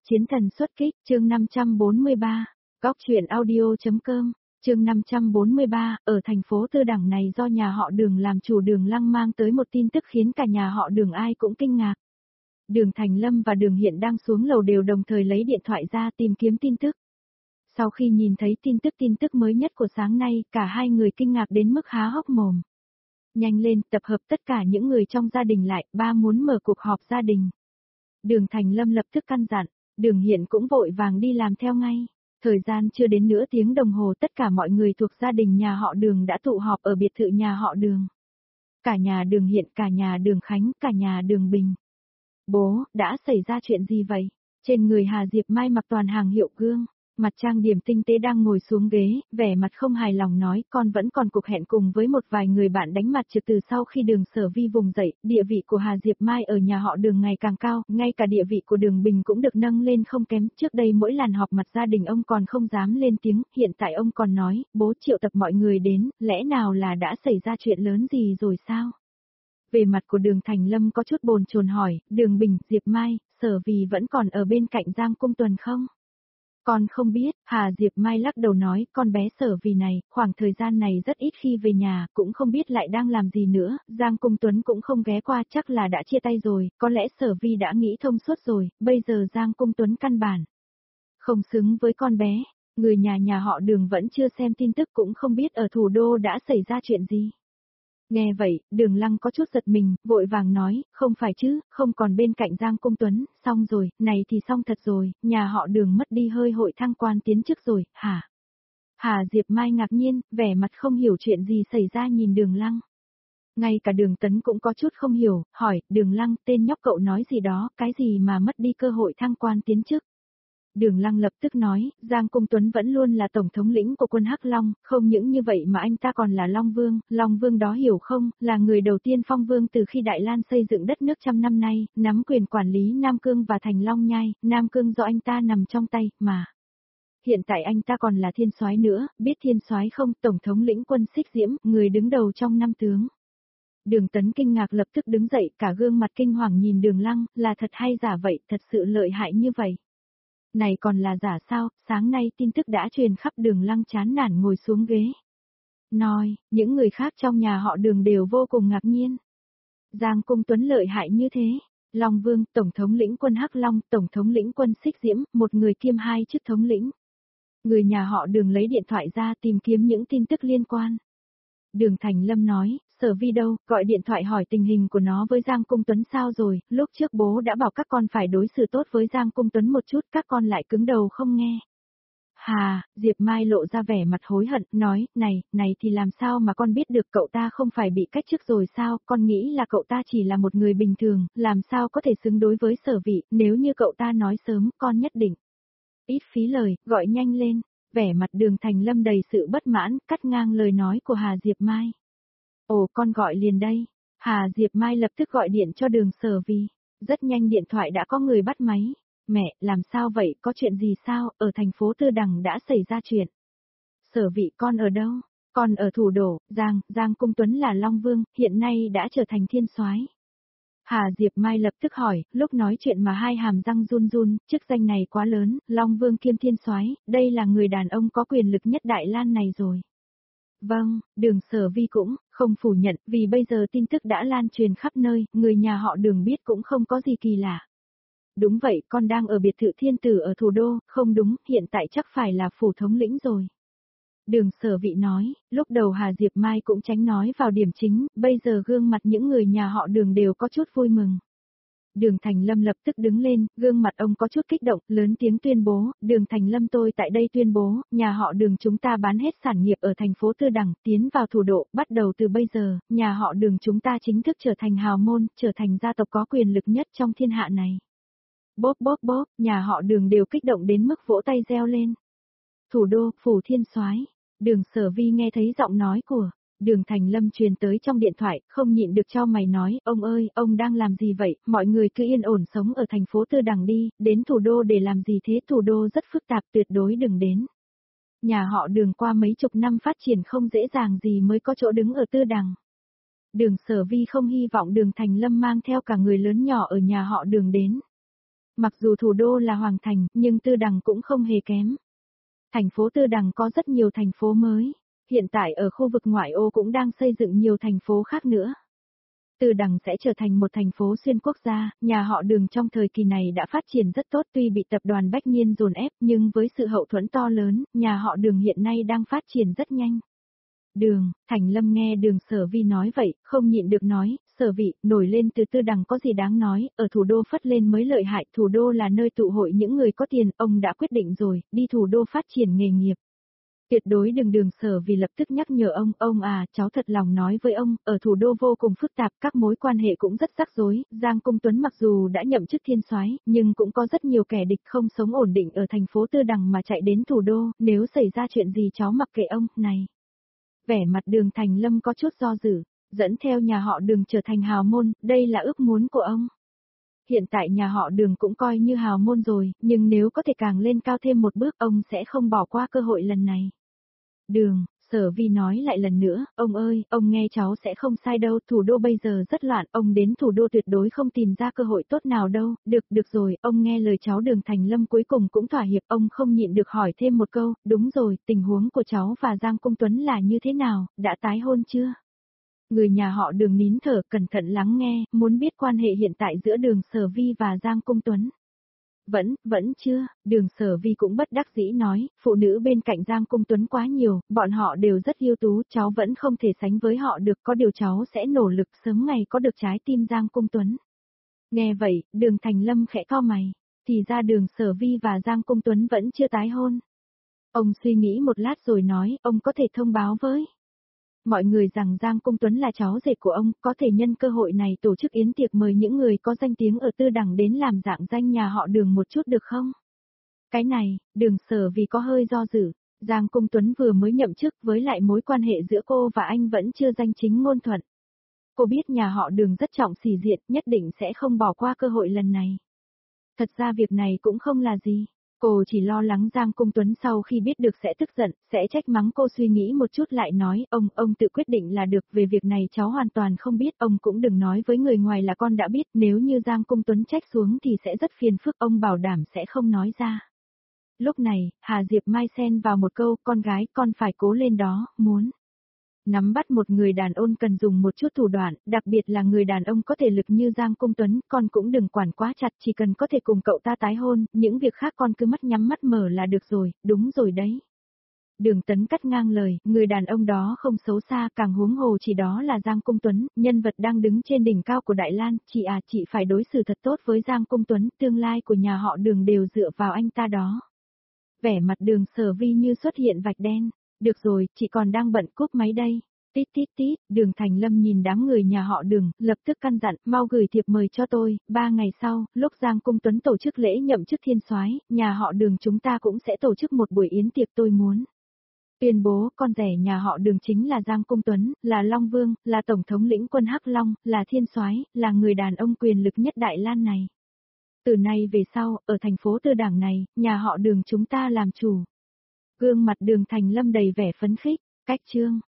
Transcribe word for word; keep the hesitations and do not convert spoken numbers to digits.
Chiến thần xuất kích, chương năm trăm bốn mươi ba, góc truyện audio.com, chương năm trăm bốn mươi ba, ở thành phố Tư Đẳng này do nhà họ Đường làm chủ, Đường Lăng mang tới một tin tức khiến cả nhà họ Đường ai cũng kinh ngạc. Đường Thành Lâm và Đường Hiện đang xuống lầu đều đồng thời lấy điện thoại ra tìm kiếm tin tức. Sau khi nhìn thấy tin tức tin tức mới nhất của sáng nay, cả hai người kinh ngạc đến mức há hốc mồm. Nhanh lên, tập hợp tất cả những người trong gia đình lại, ba muốn mở cuộc họp gia đình. Đường Thành Lâm lập tức căn dặn, Đường Hiện cũng vội vàng đi làm theo ngay. Thời gian chưa đến nửa tiếng đồng hồ, tất cả mọi người thuộc gia đình nhà họ Đường đã tụ họp ở biệt thự nhà họ Đường. Cả nhà Đường Hiện, cả nhà Đường Khánh, cả nhà Đường Bình. Bố, đã xảy ra chuyện gì vậy? Trên người Hà Diệp Mai mặc toàn hàng hiệu gương, mặt trang điểm tinh tế đang ngồi xuống ghế, vẻ mặt không hài lòng nói, con vẫn còn cuộc hẹn cùng với một vài người bạn đánh mặt trượt. Từ sau khi Đường Sở Vi vùng dậy, địa vị của Hà Diệp Mai ở nhà họ Đường ngày càng cao, ngay cả địa vị của Đường Bình cũng được nâng lên không kém. Trước đây mỗi lần họp mặt gia đình ông còn không dám lên tiếng, hiện tại ông còn nói, bố triệu tập mọi người đến, lẽ nào là đã xảy ra chuyện lớn gì rồi sao? Về mặt của Đường Thành Lâm có chút bồn chồn hỏi, Đường Bình, Diệp Mai, Sở Vi vẫn còn ở bên cạnh Giang Cung Tuấn không? Con không biết, Hà Diệp Mai lắc đầu nói, con bé Sở Vi này, khoảng thời gian này rất ít khi về nhà, cũng không biết lại đang làm gì nữa, Giang Cung Tuấn cũng không ghé qua, chắc là đã chia tay rồi, có lẽ Sở Vi đã nghĩ thông suốt rồi, bây giờ Giang Cung Tuấn căn bản không xứng với con bé, người nhà nhà họ Đường vẫn chưa xem tin tức cũng không biết ở thủ đô đã xảy ra chuyện gì. Nghe vậy, Đường Lăng có chút giật mình, vội vàng nói, không phải chứ, không còn bên cạnh Giang Cung Tuấn, xong rồi, này thì xong thật rồi, nhà họ Đường mất đi hơi hội thăng quan tiến chức rồi, hả? Hà Diệp Mai ngạc nhiên, vẻ mặt không hiểu chuyện gì xảy ra nhìn Đường Lăng. Ngay cả Đường Tấn cũng có chút không hiểu, hỏi, Đường Lăng, tên nhóc cậu nói gì đó, cái gì mà mất đi cơ hội thăng quan tiến chức? Đường Lăng lập tức nói, Giang Cung Tuấn vẫn luôn là tổng thống lĩnh của quân Hắc Long, không những như vậy mà anh ta còn là Long Vương, Long Vương đó hiểu không, là người đầu tiên phong vương từ khi Đại Lan xây dựng đất nước trăm năm nay, nắm quyền quản lý Nam Cương và thành Long Nhai, Nam Cương do anh ta nằm trong tay, mà. Hiện tại anh ta còn là thiên soái nữa, biết thiên soái không, tổng thống lĩnh quân Xích Diễm, người đứng đầu trong năm tướng. Đường Tấn kinh ngạc lập tức đứng dậy, cả gương mặt kinh hoàng nhìn Đường Lăng, là thật hay giả vậy, thật sự lợi hại như vậy. Này còn là giả sao, sáng nay tin tức đã truyền khắp. Đường Lăng chán nản ngồi xuống ghế. Nói, những người khác trong nhà họ Đường đều vô cùng ngạc nhiên. Giang Cung Tuấn lợi hại như thế. Long Vương, Tổng thống lĩnh quân Hắc Long, Tổng thống lĩnh quân Xích Diễm, một người kiêm hai chức thống lĩnh. Người nhà họ Đường lấy điện thoại ra tìm kiếm những tin tức liên quan. Đường Thành Lâm nói, Sở Vi đâu, gọi điện thoại hỏi tình hình của nó với Giang Cung Tuấn sao rồi, lúc trước bố đã bảo các con phải đối xử tốt với Giang Cung Tuấn một chút, các con lại cứng đầu không nghe. Hà, Diệp Mai lộ ra vẻ mặt hối hận, nói, này, này thì làm sao mà con biết được, cậu ta không phải bị cách chức rồi sao, con nghĩ là cậu ta chỉ là một người bình thường, làm sao có thể xứng đối với Sở Vi, nếu như cậu ta nói sớm, con nhất định. Ít phí lời, gọi nhanh lên. Vẻ mặt Đường Thành Lâm đầy sự bất mãn, cắt ngang lời nói của Hà Diệp Mai. Ồ, con gọi liền đây. Hà Diệp Mai lập tức gọi điện cho Đường Sở Vi. Rất nhanh điện thoại đã có người bắt máy. Mẹ, làm sao vậy, có chuyện gì sao, ở thành phố Tư Đằng đã xảy ra chuyện. Sở Vi, con ở đâu? Con ở thủ đô, Giang, Giang Cung Tuấn là Long Vương, hiện nay đã trở thành thiên soái. Hà Diệp Mai lập tức hỏi, lúc nói chuyện mà hai hàm răng run run, chức danh này quá lớn, Long Vương kiêm thiên soái, đây là người đàn ông có quyền lực nhất Đại Lan này rồi. Vâng, Đường Sở Vi cũng không phủ nhận, vì bây giờ tin tức đã lan truyền khắp nơi, người nhà họ Đường biết cũng không có gì kỳ lạ. Đúng vậy, con đang ở biệt thự thiên tử ở thủ đô, không đúng, hiện tại chắc phải là phủ thống lĩnh rồi. Đường Sở Vi nói, lúc đầu Hà Diệp Mai cũng tránh nói vào điểm chính, bây giờ gương mặt những người nhà họ Đường đều có chút vui mừng. Đường Thành Lâm lập tức đứng lên, gương mặt ông có chút kích động, lớn tiếng tuyên bố, Đường Thành Lâm tôi tại đây tuyên bố, nhà họ Đường chúng ta bán hết sản nghiệp ở thành phố Tư Đằng, tiến vào thủ đô, bắt đầu từ bây giờ, nhà họ Đường chúng ta chính thức trở thành hào môn, trở thành gia tộc có quyền lực nhất trong thiên hạ này. Bóp bóp bóp, nhà họ Đường đều kích động đến mức vỗ tay reo lên. Thủ đô, phủ thiên soái. Đường Sở Vi nghe thấy giọng nói của Đường Thành Lâm truyền tới trong điện thoại, không nhịn được cho mày nói, ông ơi, ông đang làm gì vậy, mọi người cứ yên ổn sống ở thành phố Tư Đằng đi, đến thủ đô để làm gì thế, thủ đô rất phức tạp, tuyệt đối đừng đến. Nhà họ Đường qua mấy chục năm phát triển không dễ dàng gì mới có chỗ đứng ở Tư Đằng. Đường Sở Vi không hy vọng Đường Thành Lâm mang theo cả người lớn nhỏ ở nhà họ Đường đến. Mặc dù thủ đô là Hoàng Thành, nhưng Tư Đằng cũng không hề kém. Thành phố Tư Đằng có rất nhiều thành phố mới. Hiện tại ở khu vực ngoại ô cũng đang xây dựng nhiều thành phố khác nữa. Tư Đằng sẽ trở thành một thành phố xuyên quốc gia, nhà họ Đường trong thời kỳ này đã phát triển rất tốt tuy bị tập đoàn Bách Niên dồn ép nhưng với sự hậu thuẫn to lớn, nhà họ Đường hiện nay đang phát triển rất nhanh. Đường, Thành Lâm nghe Đường Sở Vi nói vậy, không nhịn được nói, Sở Vị, nổi lên từ Tư Đằng có gì đáng nói, ở thủ đô phất lên mới lợi hại, thủ đô là nơi tụ hội những người có tiền, ông đã quyết định rồi, đi thủ đô phát triển nghề nghiệp. Tuyệt đối đừng Đường Sở vì lập tức nhắc nhở ông, ông à, cháu thật lòng nói với ông, ở thủ đô vô cùng phức tạp, các mối quan hệ cũng rất rắc rối, Giang Cung Tuấn mặc dù đã nhậm chức thiên soái, nhưng cũng có rất nhiều kẻ địch không sống ổn định ở thành phố Tư Đằng mà chạy đến thủ đô, nếu xảy ra chuyện gì cháu mặc kệ ông, này. Vẻ mặt Đường Thành Lâm có chút do dự, dẫn theo nhà họ Đường trở thành hào môn, đây là ước muốn của ông. Hiện tại nhà họ Đường cũng coi như hào môn rồi, nhưng nếu có thể càng lên cao thêm một bước ông sẽ không bỏ qua cơ hội lần này. Đường, Sở Vi nói lại lần nữa, ông ơi, ông nghe cháu sẽ không sai đâu, thủ đô bây giờ rất loạn, ông đến thủ đô tuyệt đối không tìm ra cơ hội tốt nào đâu, được, được rồi, ông nghe lời cháu. Đường Thành Lâm cuối cùng cũng thỏa hiệp, ông không nhịn được hỏi thêm một câu, đúng rồi, tình huống của cháu và Giang Cung Tuấn là như thế nào, đã tái hôn chưa? Người nhà họ Đường nín thở, cẩn thận lắng nghe, muốn biết quan hệ hiện tại giữa Đường Sở Vi và Giang Cung Tuấn. Vẫn, vẫn chưa, Đường Sở Vi cũng bất đắc dĩ nói, phụ nữ bên cạnh Giang Cung Tuấn quá nhiều, bọn họ đều rất ưu tú, cháu vẫn không thể sánh với họ được, có điều cháu sẽ nỗ lực sớm ngày có được trái tim Giang Cung Tuấn. Nghe vậy, Đường Thành Lâm khẽ cau mày, thì ra Đường Sở Vi và Giang Cung Tuấn vẫn chưa tái hôn. Ông suy nghĩ một lát rồi nói, ông có thể thông báo với mọi người rằng Giang Cung Tuấn là cháu rể của ông, có thể nhân cơ hội này tổ chức yến tiệc mời những người có danh tiếng ở Tư Đằng đến làm dạng danh nhà họ Đường một chút được không? Cái này, Đường Sở vì có hơi do dự, Giang Cung Tuấn vừa mới nhậm chức với lại mối quan hệ giữa cô và anh vẫn chưa danh chính ngôn thuận. Cô biết nhà họ Đường rất trọng sỉ diện, nhất định sẽ không bỏ qua cơ hội lần này. Thật ra việc này cũng không là gì. Cô chỉ lo lắng Giang Cung Tuấn sau khi biết được sẽ tức giận, sẽ trách mắng. Cô suy nghĩ một chút lại nói, ông, ông tự quyết định là được, về việc này cháu hoàn toàn không biết, ông cũng đừng nói với người ngoài là con đã biết, nếu như Giang Cung Tuấn trách xuống thì sẽ rất phiền phức, ông bảo đảm sẽ không nói ra. Lúc này, Hà Diệp Mai xen vào một câu, con gái, con phải cố lên đó, muốn nắm bắt một người đàn ông cần dùng một chút thủ đoạn, đặc biệt là người đàn ông có thể lực như Giang Cung Tuấn, con cũng đừng quản quá chặt, chỉ cần có thể cùng cậu ta tái hôn, những việc khác con cứ mắt nhắm mắt mở là được rồi, đúng rồi đấy. Đường Tấn cắt ngang lời, người đàn ông đó không xấu xa, càng huống hồ chỉ đó là Giang Cung Tuấn, nhân vật đang đứng trên đỉnh cao của Đại Lan, chị à chị phải đối xử thật tốt với Giang Cung Tuấn, tương lai của nhà họ Đường đều dựa vào anh ta đó. Vẻ mặt Đường Sở Vi như xuất hiện vạch đen. Được rồi, chị còn đang bận cúp máy đây. Tít tít tít, Đường Thành Lâm nhìn đám người nhà họ Đường, lập tức căn dặn, mau gửi thiệp mời cho tôi, ba ngày sau, lúc Giang Cung Tuấn tổ chức lễ nhậm chức thiên soái, nhà họ Đường chúng ta cũng sẽ tổ chức một buổi yến tiệc tôi muốn. Tuyên bố, con rể nhà họ Đường chính là Giang Cung Tuấn, là Long Vương, là Tổng thống lĩnh quân Hắc Long, là thiên soái, là người đàn ông quyền lực nhất Đại Lan này. Từ nay về sau, ở thành phố Tư Đảng này, nhà họ Đường chúng ta làm chủ. Gương mặt Đường Thành Lâm đầy vẻ phấn khích, cách chương.